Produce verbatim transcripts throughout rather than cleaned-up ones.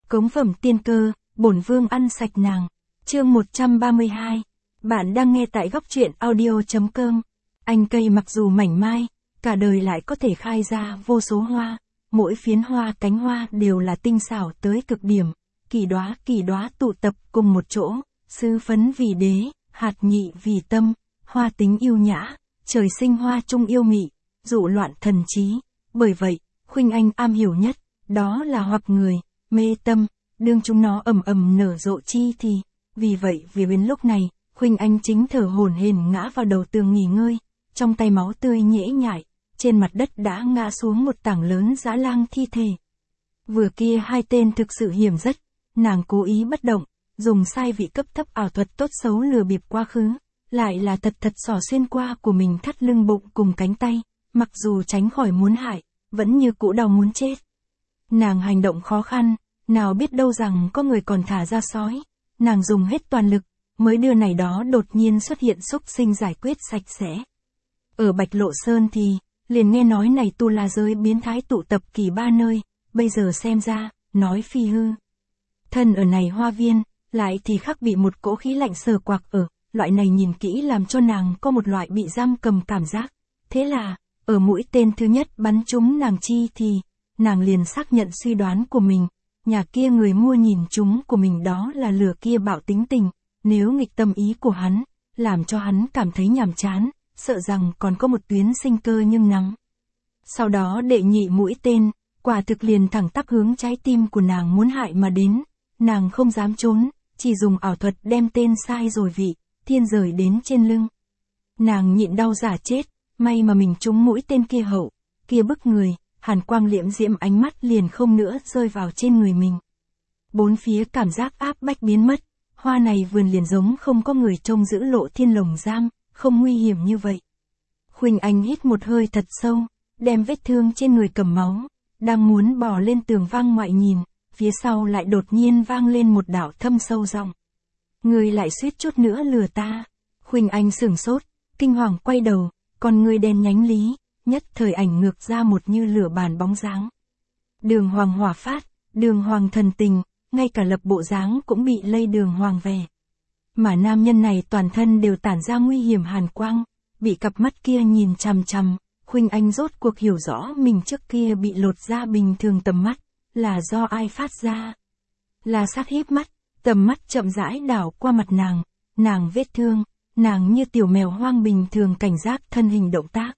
Cống phẩm tiên cơ, bổn vương ăn sạch nàng. Chương một trăm ba mươi hai. Bạn đang nghe tại góc truyện audio.com. Anh cây mặc dù mảnh mai, cả đời lại có thể khai ra vô số hoa, mỗi phiến hoa cánh hoa đều là tinh xảo tới cực điểm, kỳ đóa kỳ đóa tụ tập cùng một chỗ, sư phấn vì đế, hạt nhị vì tâm, hoa tính yêu nhã, trời sinh hoa trung yêu mị, dụ loạn thần trí. Bởi vậy, Khuynh Anh am hiểu nhất, đó là hoặc người, mê tâm, đương chúng nó ầm ầm nở rộ chi thì. Vì vậy vì đến lúc này, Khuynh Anh chính thở hổn hển ngã vào đầu tường nghỉ ngơi, trong tay máu tươi nhễ nhại, trên mặt đất đã ngã xuống một tảng lớn dã lang thi thể. Vừa kia hai tên thực sự hiểm rất, nàng cố ý bất động, dùng sai vị cấp thấp ảo thuật tốt xấu lừa bịp quá khứ, lại là thật thật xỏ xuyên qua của mình thắt lưng bụng cùng cánh tay, mặc dù tránh khỏi muốn hại, vẫn như cũ đau muốn chết. Nàng hành động khó khăn, nào biết đâu rằng có người còn thả ra sói, nàng dùng hết toàn lực, mới đưa này đó đột nhiên xuất hiện xúc sinh giải quyết sạch sẽ. Ở Bạch Lộ Sơn thì, liền nghe nói này tu la giới biến thái tụ tập kỳ ba nơi, bây giờ xem ra, nói phi hư. Thân ở này hoa viên, lại thì khắc bị một cỗ khí lạnh sờ quạc ở, loại này nhìn kỹ làm cho nàng có một loại bị giam cầm cảm giác. Thế là, ở mũi tên thứ nhất bắn trúng nàng chi thì, nàng liền xác nhận suy đoán của mình, nhà kia người mua nhìn chúng của mình đó là lửa kia bạo tính tình, nếu nghịch tâm ý của hắn, làm cho hắn cảm thấy nhàm chán, sợ rằng còn có một tuyến sinh cơ nhưng nắng. Sau đó đệ nhị mũi tên, quả thực liền thẳng tắp hướng trái tim của nàng muốn hại mà đến, nàng không dám trốn, chỉ dùng ảo thuật đem tên sai rồi vị, thiên rời đến trên lưng. Nàng nhịn đau giả chết, may mà mình trúng mũi tên kia hậu, kia bức người, hàn quang liễm diễm ánh mắt liền không nữa rơi vào trên người mình. Bốn phía cảm giác áp bách biến mất, hoa này vườn liền giống không có người trông giữ Lộ Thiên lồng giam, không nguy hiểm như vậy. Khuynh Anh hít một hơi thật sâu, đem vết thương trên người cầm máu, đang muốn bò lên tường vang ngoại nhìn, phía sau lại đột nhiên vang lên một đạo thâm sâu giọng. Người lại suýt chút nữa lừa ta. Khuynh Anh sửng sốt, kinh hoàng quay đầu, còn người đen nhánh lý, nhất thời ảnh ngược ra một như lửa bàn bóng dáng. Đường Hoàng hỏa phát, Đường Hoàng thần tình, ngay cả lập bộ dáng cũng bị lây Đường Hoàng về. Mà nam nhân này toàn thân đều tản ra nguy hiểm hàn quang, bị cặp mắt kia nhìn chằm chằm, Khuynh Anh rốt cuộc hiểu rõ mình trước kia bị lột ra bình thường tầm mắt, là do ai phát ra. Là sát híp mắt, tầm mắt chậm rãi đảo qua mặt nàng, nàng vết thương, nàng như tiểu mèo hoang bình thường cảnh giác thân hình động tác.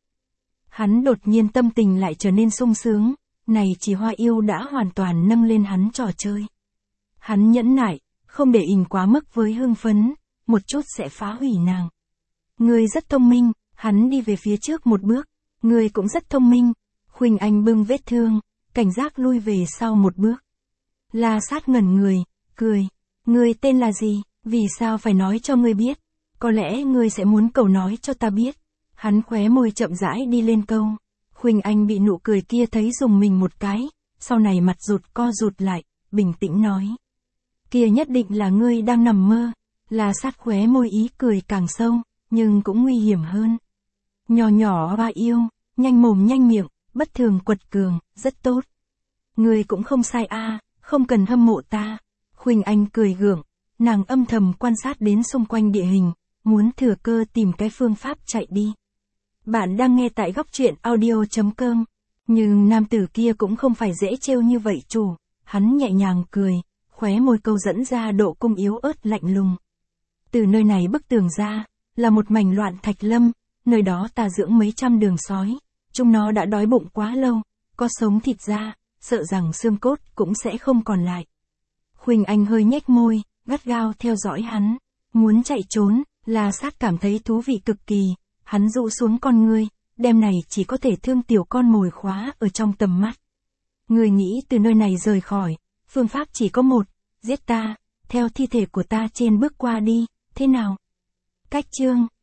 Hắn đột nhiên tâm tình lại trở nên sung sướng, này chỉ hoa yêu đã hoàn toàn nâng lên hắn trò chơi. Hắn nhẫn nại, không để ình quá mức với hưng phấn, một chút sẽ phá hủy nàng. Ngươi rất thông minh, hắn đi về phía trước một bước, ngươi cũng rất thông minh. Khuynh Anh bưng vết thương, cảnh giác lui về sau một bước. La Sát ngẩn người, cười, ngươi tên là gì, vì sao phải nói cho ngươi biết, có lẽ ngươi sẽ muốn cầu nói cho ta biết. Hắn khóe môi chậm rãi đi lên câu. Khuynh Anh bị nụ cười kia thấy dùng mình một cái, sau này mặt rụt co rụt lại, bình tĩnh nói. Kia nhất định là ngươi đang nằm mơ. La Sát khóe môi ý cười càng sâu, nhưng cũng nguy hiểm hơn. Nhỏ nhỏ hoa yêu, nhanh mồm nhanh miệng, bất thường quật cường, rất tốt. Ngươi cũng không sai a, à, không cần hâm mộ ta. Khuynh Anh cười gượng, nàng âm thầm quan sát đến xung quanh địa hình, muốn thừa cơ tìm cái phương pháp chạy đi. Bạn đang nghe tại góc truyện audio.com. Nhưng nam tử kia cũng không phải dễ trêu như vậy chủ, hắn nhẹ nhàng cười, khóe môi câu dẫn ra độ cung yếu ớt lạnh lùng. Từ nơi này bức tường ra, là một mảnh loạn thạch lâm, nơi đó ta dưỡng mấy trăm đường sói, chúng nó đã đói bụng quá lâu, có sống thịt ra, sợ rằng xương cốt cũng sẽ không còn lại. Khuynh Anh hơi nhếch môi, gắt gao theo dõi hắn, muốn chạy trốn, La Sát cảm thấy thú vị cực kỳ, hắn dụ xuống con ngươi, đêm này chỉ có thể thương tiểu con mồi khóa ở trong tầm mắt. Người nghĩ từ nơi này rời khỏi, phương pháp chỉ có một, giết ta, theo thi thể của ta trên bước qua đi, thế nào? Cách chương,